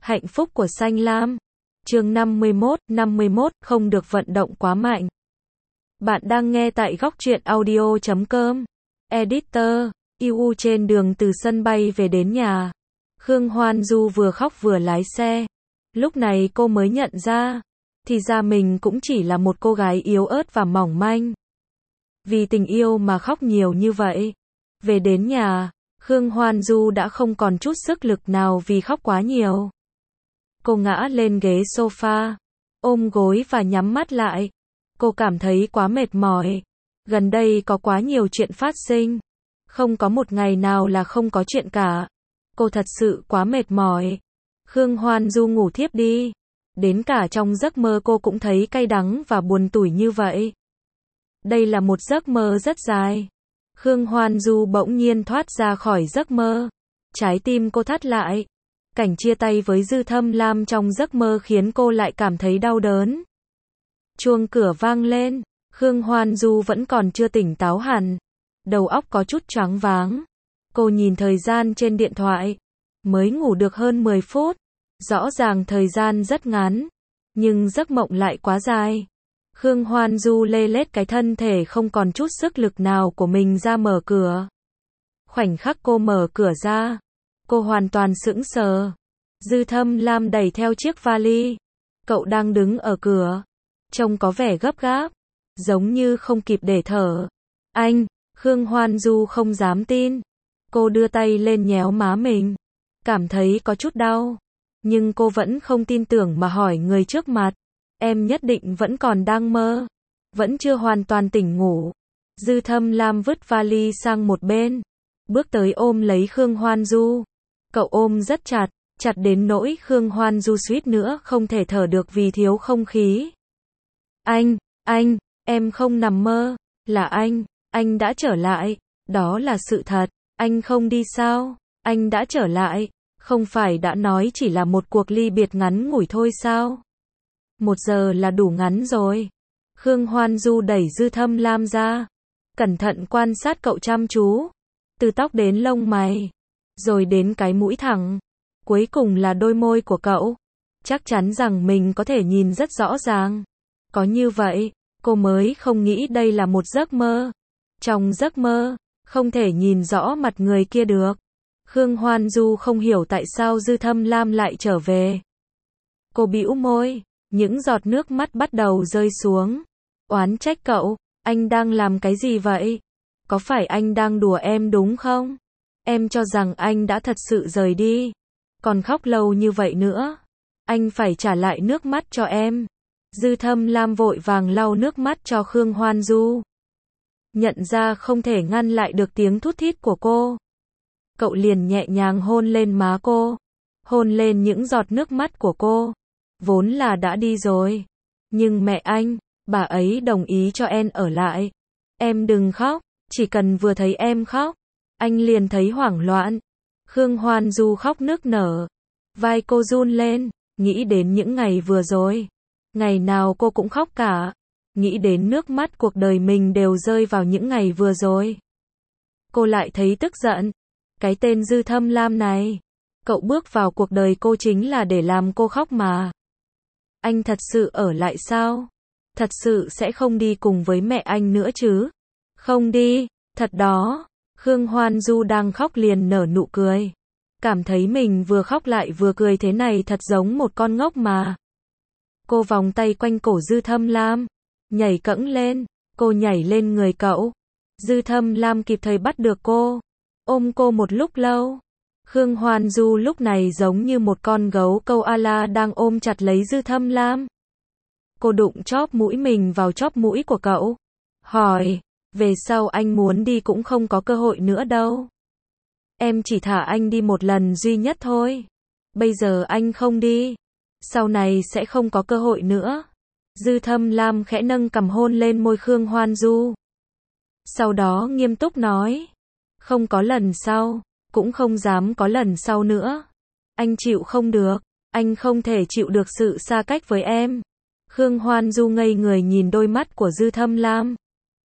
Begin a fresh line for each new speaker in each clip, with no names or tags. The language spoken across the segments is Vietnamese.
Hạnh phúc của Xanh Lam. Chương 51, không được vận động quá mạnh. Bạn đang nghe tại góc truyện audio.com. Editor, IU trên đường từ sân bay về đến nhà. Khương Hoan Du vừa khóc vừa lái xe. Lúc này cô mới nhận ra, thì ra mình cũng chỉ là một cô gái yếu ớt và mỏng manh. Vì tình yêu mà khóc nhiều như vậy. Về đến nhà, Khương Hoan Du đã không còn chút sức lực nào vì khóc quá nhiều. Cô ngã lên ghế sofa, ôm gối và nhắm mắt lại. Cô cảm thấy quá mệt mỏi. Gần đây có quá nhiều chuyện phát sinh. Không có một ngày nào là không có chuyện cả. Cô thật sự quá mệt mỏi. Khương Hoan Du ngủ thiếp đi. Đến cả trong giấc mơ cô cũng thấy cay đắng và buồn tủi như vậy. Đây là một giấc mơ rất dài. Khương Hoan Du bỗng nhiên thoát ra khỏi giấc mơ. Trái tim cô thắt lại. Cảnh chia tay với Dư Thâm Lam trong giấc mơ khiến cô lại cảm thấy đau đớn. Chuông cửa vang lên. Khương Hoan Du vẫn còn chưa tỉnh táo hẳn. Đầu óc có chút choáng váng. Cô nhìn thời gian trên điện thoại. Mới ngủ được hơn 10 phút. Rõ ràng thời gian rất ngắn. Nhưng giấc mộng lại quá dài. Khương Hoan Du lê lết cái thân thể không còn chút sức lực nào của mình ra mở cửa. Khoảnh khắc cô mở cửa ra, cô hoàn toàn sững sờ. Dư Thâm Lam đẩy theo chiếc vali. Cậu đang đứng ở cửa. Trông có vẻ gấp gáp. Giống như không kịp để thở. Anh, Khương Hoan Du không dám tin. Cô đưa tay lên nhéo má mình. Cảm thấy có chút đau. Nhưng cô vẫn không tin tưởng mà hỏi người trước mặt. Em nhất định vẫn còn đang mơ. Vẫn chưa hoàn toàn tỉnh ngủ. Dư Thâm Lam vứt vali sang một bên. Bước tới ôm lấy Khương Hoan Du. Cậu ôm rất chặt. Chặt đến nỗi Khương Hoan Du suýt nữa không thể thở được vì thiếu không khí. Anh, em không nằm mơ. Là anh đã trở lại. Đó là sự thật. Anh không đi sao? Anh đã trở lại. Không phải đã nói chỉ là một cuộc ly biệt ngắn ngủi thôi sao? 1 giờ là đủ ngắn rồi. Khương Hoan Du đẩy Dư Thâm Lam ra. Cẩn thận quan sát cậu chăm chú. Từ tóc đến lông mày. Rồi đến cái mũi thẳng. Cuối cùng là đôi môi của cậu. Chắc chắn rằng mình có thể nhìn rất rõ ràng. Có như vậy, cô mới không nghĩ đây là một giấc mơ. Trong giấc mơ, không thể nhìn rõ mặt người kia được. Khương Hoan Du không hiểu tại sao Dư Thâm Lam lại trở về. Cô bĩu môi. Những giọt nước mắt bắt đầu rơi xuống. Oán trách cậu. Anh đang làm cái gì vậy? Có phải anh đang đùa em đúng không? Em cho rằng anh đã thật sự rời đi. Còn khóc lâu như vậy nữa. Anh phải trả lại nước mắt cho em. Dư Thâm Lam vội vàng lau nước mắt cho Khương Hoan Du. Nhận ra không thể ngăn lại được tiếng thút thít của cô. Cậu liền nhẹ nhàng hôn lên má cô. Hôn lên những giọt nước mắt của cô. Vốn là đã đi rồi. Nhưng mẹ anh, bà ấy đồng ý cho em ở lại. Em đừng khóc, chỉ cần vừa thấy em khóc, anh liền thấy hoảng loạn. Khương Hoan Du khóc nức nở. Vai cô run lên, nghĩ đến những ngày vừa rồi. Ngày nào cô cũng khóc cả. Nghĩ đến nước mắt cuộc đời mình đều rơi vào những ngày vừa rồi. Cô lại thấy tức giận. Cái tên Dư Thâm Lam này. Cậu bước vào cuộc đời cô chính là để làm cô khóc mà. Anh thật sự ở lại sao? Thật sự sẽ không đi cùng với mẹ anh nữa chứ? Không đi, thật đó. Khương Hoan Du đang khóc liền nở nụ cười. Cảm thấy mình vừa khóc lại vừa cười thế này thật giống một con ngốc mà. Cô vòng tay quanh cổ Dư Thâm Lam. Nhảy cẫng lên. Cô nhảy lên người cậu. Dư Thâm Lam kịp thời bắt được cô. Ôm cô một lúc lâu. Khương Hoan Du lúc này giống như một con gấu câu ala đang ôm chặt lấy Dư Thâm Lam. Cô đụng chóp mũi mình vào chóp mũi của cậu. Hỏi, về sau anh muốn đi cũng không có cơ hội nữa đâu. Em chỉ thả anh đi một lần duy nhất thôi. Bây giờ anh không đi. Sau này sẽ không có cơ hội nữa. Dư Thâm Lam khẽ nâng cằm hôn lên môi Khương Hoan Du. Sau đó nghiêm túc nói. Không có lần sau. Cũng không dám có lần sau nữa. Anh chịu không được. Anh không thể chịu được sự xa cách với em. Khương Hoan Du ngây người nhìn đôi mắt của Dư Thâm Lam.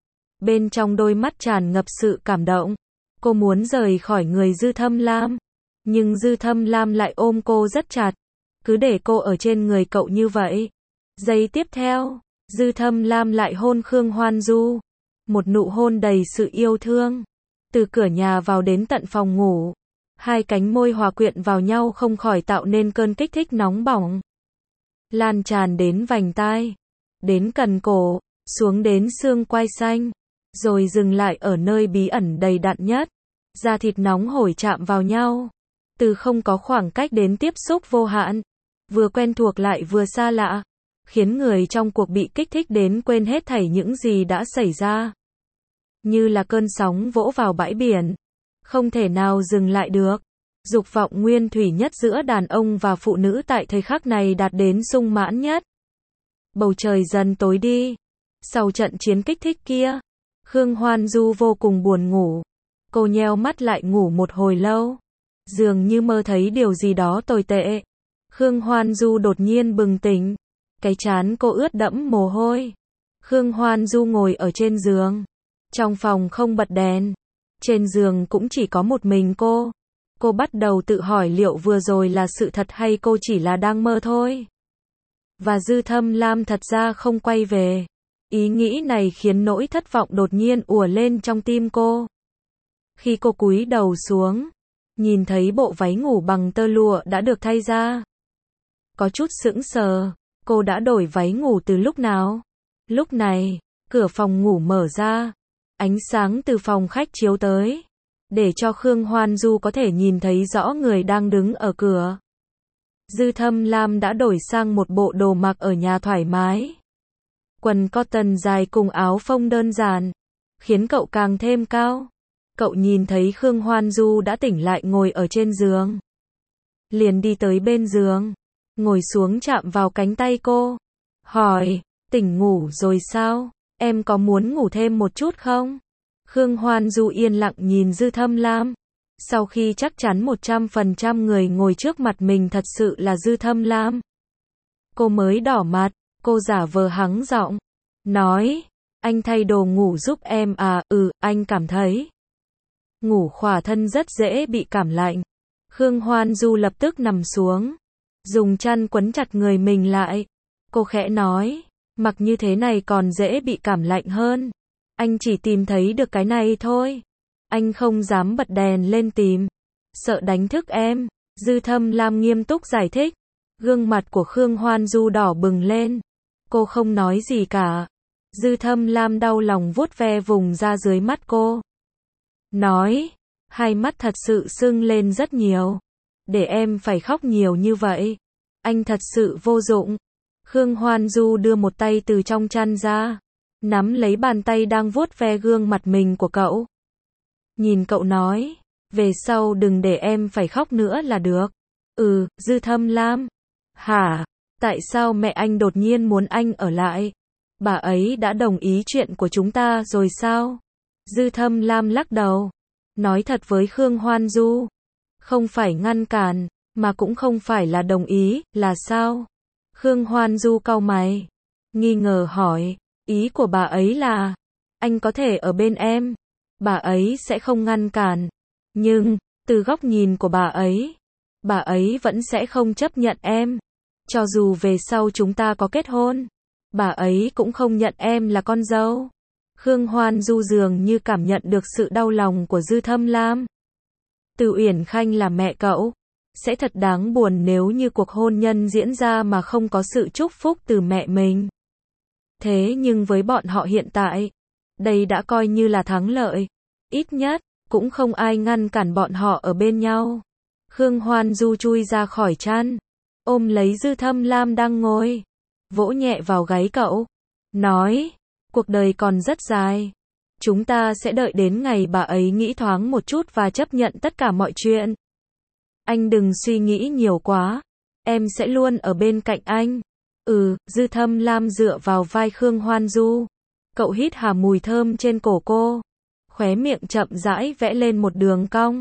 Bên trong đôi mắt tràn ngập sự cảm động. Cô muốn rời khỏi người Dư Thâm Lam. Nhưng Dư Thâm Lam lại ôm cô rất chặt. cứ để cô ở trên người cậu như vậy. Giây tiếp theo, Dư Thâm Lam lại hôn Khương Hoan Du. Một nụ hôn đầy sự yêu thương. Từ cửa nhà vào đến tận phòng ngủ. Hai cánh môi hòa quyện vào nhau không khỏi tạo nên cơn kích thích nóng bỏng. Lan tràn đến vành tai, đến cần cổ, xuống đến xương quai xanh, rồi dừng lại ở nơi bí ẩn đầy đặn nhất. Da thịt nóng hổi chạm vào nhau. Từ không có khoảng cách đến tiếp xúc vô hạn. Vừa quen thuộc lại vừa xa lạ. Khiến người trong cuộc bị kích thích đến quên hết thảy những gì đã xảy ra. Như là cơn sóng vỗ vào bãi biển. Không thể nào dừng lại được. Dục vọng nguyên thủy nhất giữa đàn ông và phụ nữ tại thời khắc này đạt đến sung mãn nhất. Bầu trời dần tối đi. Sau trận chiến kích thích kia, Khương Hoan Du vô cùng buồn ngủ. Cô nheo mắt lại ngủ một hồi lâu. Dường như mơ thấy điều gì đó tồi tệ. Khương Hoan Du đột nhiên bừng tỉnh. Cái trán cô ướt đẫm mồ hôi. Khương Hoan Du ngồi ở trên giường. Trong phòng không bật đèn. Trên giường cũng chỉ có một mình cô. Cô bắt đầu tự hỏi liệu vừa rồi là sự thật hay cô chỉ là đang mơ thôi. Và Dư Thâm Lam thật ra không quay về. Ý nghĩ này khiến nỗi thất vọng đột nhiên ùa lên trong tim cô. Khi cô cúi đầu xuống, nhìn thấy bộ váy ngủ bằng tơ lụa đã được thay ra. Có chút sững sờ, cô đã đổi váy ngủ từ lúc nào? Lúc này, cửa phòng ngủ mở ra. Ánh sáng từ phòng khách chiếu tới. Để cho Khương Hoan Du có thể nhìn thấy rõ người đang đứng ở cửa. Dư Thâm Lam đã đổi sang một bộ đồ mặc ở nhà thoải mái. Quần cotton dài cùng áo phông đơn giản. Khiến cậu càng thêm cao. Cậu nhìn thấy Khương Hoan Du đã tỉnh lại ngồi ở trên giường. Liền đi tới bên giường. Ngồi xuống chạm vào cánh tay cô. Hỏi, tỉnh ngủ rồi sao? Em có muốn ngủ thêm một chút không? Khương Hoan Du yên lặng nhìn Dư Thâm Lam. Sau khi chắc chắn 100% người ngồi trước mặt mình thật sự là Dư Thâm Lam, cô mới đỏ mặt, cô giả vờ hắng giọng. Nói, anh thay đồ ngủ giúp em à? Anh cảm thấy ngủ khỏa thân rất dễ bị cảm lạnh. Khương Hoan Du lập tức nằm xuống. Dùng chăn quấn chặt người mình lại. Cô khẽ nói, mặc như thế này còn dễ bị cảm lạnh hơn. Anh chỉ tìm thấy được cái này thôi. Anh không dám bật đèn lên tìm. Sợ đánh thức em. Dư Thâm Lam nghiêm túc giải thích. Gương mặt của Khương Hoan Du đỏ bừng lên. Cô không nói gì cả. Dư Thâm Lam đau lòng vuốt ve vùng da dưới mắt cô. Nói, hai mắt thật sự sưng lên rất nhiều. Để em phải khóc nhiều như vậy. Anh thật sự vô dụng. Khương Hoan Du đưa một tay từ trong chăn ra. Nắm lấy bàn tay đang vuốt ve gương mặt mình của cậu. Nhìn cậu nói, về sau đừng để em phải khóc nữa là được. Dư Thâm Lam. Hả? Tại sao mẹ anh đột nhiên muốn anh ở lại? Bà ấy đã đồng ý chuyện của chúng ta rồi sao? Dư Thâm Lam lắc đầu. Nói thật với Khương Hoan Du. Không phải ngăn cản, mà cũng không phải là đồng ý, là sao? Khương Hoan Du cau mày. Nghi ngờ hỏi. Ý của bà ấy là, anh có thể ở bên em. Bà ấy sẽ không ngăn cản. Nhưng, từ góc nhìn của bà ấy vẫn sẽ không chấp nhận em. Cho dù về sau chúng ta có kết hôn, bà ấy cũng không nhận em là con dâu. Khương Hoan Du dường như cảm nhận được sự đau lòng của Dư Thâm Lam. Từ Uyển Khanh là mẹ cậu. Sẽ thật đáng buồn nếu như cuộc hôn nhân diễn ra mà không có sự chúc phúc từ mẹ mình. Thế nhưng với bọn họ hiện tại, đây đã coi như là thắng lợi. Ít nhất, cũng không ai ngăn cản bọn họ ở bên nhau. Khương Hoan Du chui ra khỏi chăn, ôm lấy Dư Thâm Lam đang ngồi, vỗ nhẹ vào gáy cậu. Nói, cuộc đời còn rất dài. Chúng ta sẽ đợi đến ngày bà ấy nghĩ thoáng một chút và chấp nhận tất cả mọi chuyện. Anh đừng suy nghĩ nhiều quá. Em sẽ luôn ở bên cạnh anh. Dư Thâm Lam dựa vào vai Khương Hoan Du. Cậu hít hà mùi thơm trên cổ cô. Khóe miệng chậm rãi vẽ lên một đường cong.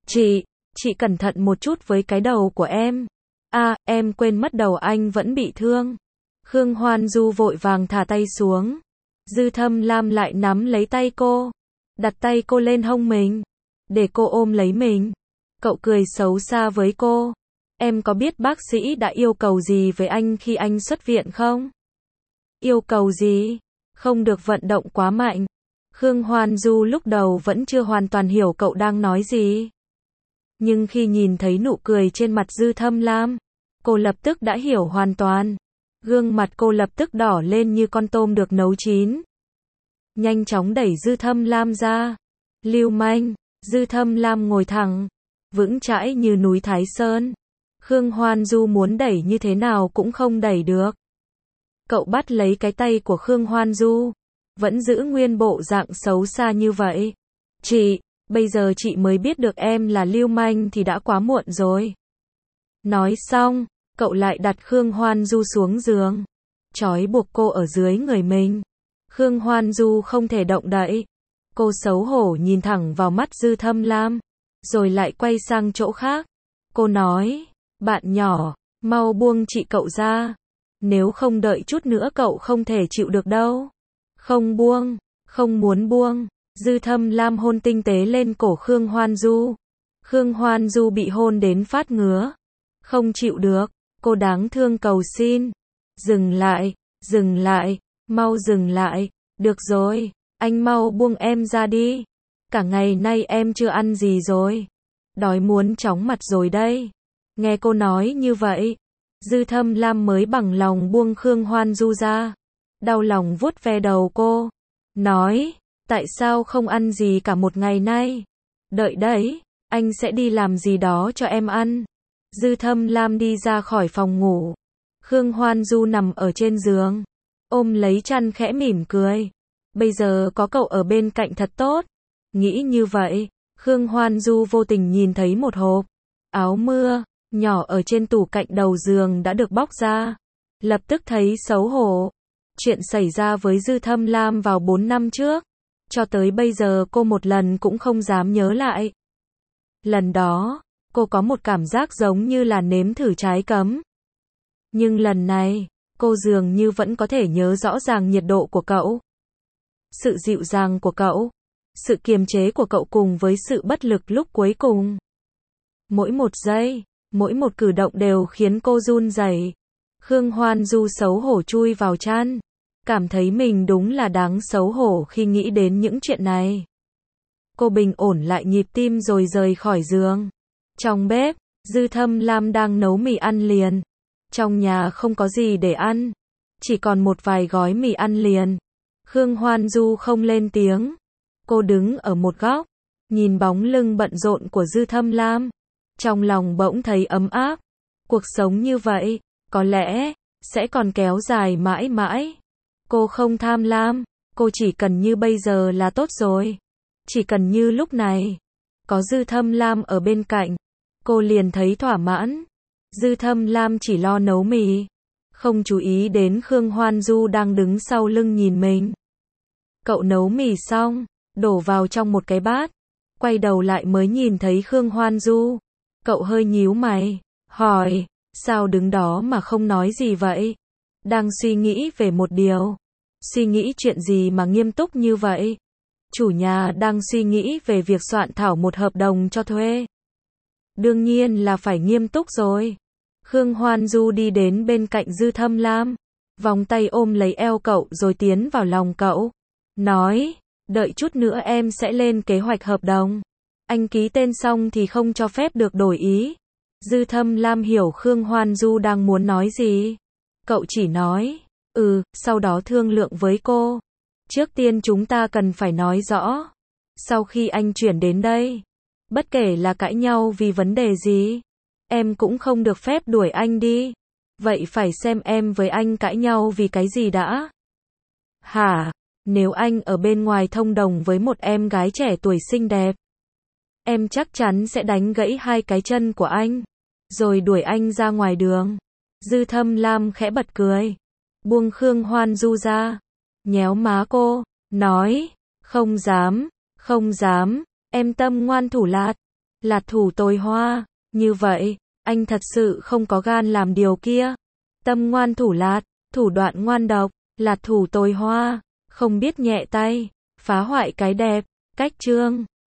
Chị cẩn thận một chút với cái đầu của em. Em quên mất đầu anh vẫn bị thương. Khương Hoan Du vội vàng thả tay xuống. Dư Thâm Lam lại nắm lấy tay cô. Đặt tay cô lên hông mình. Để cô ôm lấy mình. Cậu cười xấu xa với cô. Em có biết bác sĩ đã yêu cầu gì với anh khi anh xuất viện không? Yêu cầu gì? Không được vận động quá mạnh. Khương Hoan Du lúc đầu vẫn chưa hoàn toàn hiểu cậu đang nói gì. Nhưng khi nhìn thấy nụ cười trên mặt Dư Thâm Lam, cô lập tức đã hiểu hoàn toàn. Gương mặt cô lập tức đỏ lên như con tôm được nấu chín. Nhanh chóng đẩy Dư Thâm Lam ra. Lưu manh. Dư Thâm Lam ngồi thẳng, vững chãi như núi Thái Sơn. Khương Hoan Du muốn đẩy như thế nào cũng không đẩy được. Cậu bắt lấy cái tay của Khương Hoan Du, vẫn giữ nguyên bộ dạng xấu xa như vậy. Chị, bây giờ chị mới biết được em là lưu manh thì đã quá muộn rồi. Nói xong, cậu lại đặt Khương Hoan Du xuống giường, trói buộc cô ở dưới người mình. Khương Hoan Du không thể động đậy. Cô xấu hổ nhìn thẳng vào mắt Dư Thâm Lam, rồi lại quay sang chỗ khác. Cô nói, bạn nhỏ, mau buông chị cậu ra. Nếu không đợi chút nữa cậu không thể chịu được đâu. Không buông, không muốn buông. Dư Thâm Lam hôn tinh tế lên cổ Khương Hoan Du. Khương Hoan Du bị hôn đến phát ngứa. Không chịu được, cô đáng thương cầu xin. Dừng lại, mau dừng lại. Được rồi, anh mau buông em ra đi. Cả ngày nay em chưa ăn gì rồi. Đói muốn chóng mặt rồi đây. Nghe cô nói như vậy, Dư Thâm Lam mới bằng lòng buông Khương Hoan Du ra. Đau lòng vuốt ve đầu cô. Nói, tại sao không ăn gì cả một ngày nay? Đợi đấy, anh sẽ đi làm gì đó cho em ăn. Dư Thâm Lam đi ra khỏi phòng ngủ. Khương Hoan Du nằm ở trên giường, ôm lấy chăn khẽ mỉm cười. Bây giờ có cậu ở bên cạnh thật tốt. Nghĩ như vậy, Khương Hoan Du vô tình nhìn thấy một hộp áo mưa nhỏ ở trên tủ cạnh đầu giường đã được bóc ra. Lập tức thấy xấu hổ. Chuyện xảy ra với Dư Thâm Lam vào 4 năm trước, cho tới bây giờ cô một lần cũng không dám nhớ lại. Lần đó, cô có một cảm giác giống như là nếm thử trái cấm. Nhưng lần này, cô dường như vẫn có thể nhớ rõ ràng nhiệt độ của cậu, sự dịu dàng của cậu, sự kiềm chế của cậu cùng với sự bất lực lúc cuối cùng. Mỗi một giây, mỗi một cử động đều khiến cô run rẩy. Khương Hoan Du xấu hổ chui vào chăn, cảm thấy mình đúng là đáng xấu hổ khi nghĩ đến những chuyện này. Cô bình ổn lại nhịp tim rồi rời khỏi giường. Trong bếp, Dư Thâm Lam đang nấu mì ăn liền. Trong nhà không có gì để ăn, chỉ còn một vài gói mì ăn liền. Khương Hoan Du không lên tiếng. Cô đứng ở một góc, nhìn bóng lưng bận rộn của Dư Thâm Lam. Trong lòng bỗng thấy ấm áp. Cuộc sống như vậy, có lẽ, sẽ còn kéo dài mãi mãi. Cô không tham lam, cô chỉ cần như bây giờ là tốt rồi. Chỉ cần như lúc này, có Dư Thâm Lam ở bên cạnh, cô liền thấy thỏa mãn. Dư Thâm Lam chỉ lo nấu mì, không chú ý đến Khương Hoan Du đang đứng sau lưng nhìn mình. Cậu nấu mì xong, đổ vào trong một cái bát, quay đầu lại mới nhìn thấy Khương Hoan Du. Cậu hơi nhíu mày, hỏi, sao đứng đó mà không nói gì vậy? Đang suy nghĩ về một điều. Suy nghĩ chuyện gì mà nghiêm túc như vậy? Chủ nhà đang suy nghĩ về việc soạn thảo một hợp đồng cho thuê. Đương nhiên là phải nghiêm túc rồi. Khương Hoan Du đi đến bên cạnh Dư Thâm Lam, vòng tay ôm lấy eo cậu rồi tiến vào lòng cậu. Nói, đợi chút nữa em sẽ lên kế hoạch hợp đồng. Anh ký tên xong thì không cho phép được đổi ý. Dư Thâm Lam hiểu Khương Hoan Du đang muốn nói gì. Cậu chỉ nói, sau đó thương lượng với cô. Trước tiên chúng ta cần phải nói rõ. Sau khi anh chuyển đến đây, bất kể là cãi nhau vì vấn đề gì, em cũng không được phép đuổi anh đi. Vậy phải xem em với anh cãi nhau vì cái gì đã. Hả? Nếu anh ở bên ngoài thông đồng với một em gái trẻ tuổi xinh đẹp, em chắc chắn sẽ đánh gãy hai cái chân của anh, rồi đuổi anh ra ngoài đường. Dư Thâm Lam khẽ bật cười, buông Khương Hoan Du ra, nhéo má cô, nói, không dám, em tâm ngoan thủ lạt, lạt thủ tồi hoa, như vậy, anh thật sự không có gan làm điều kia. Tâm ngoan thủ lạt, thủ đoạn ngoan độc, lạt thủ tồi hoa, không biết nhẹ tay, phá hoại cái đẹp, cách trương.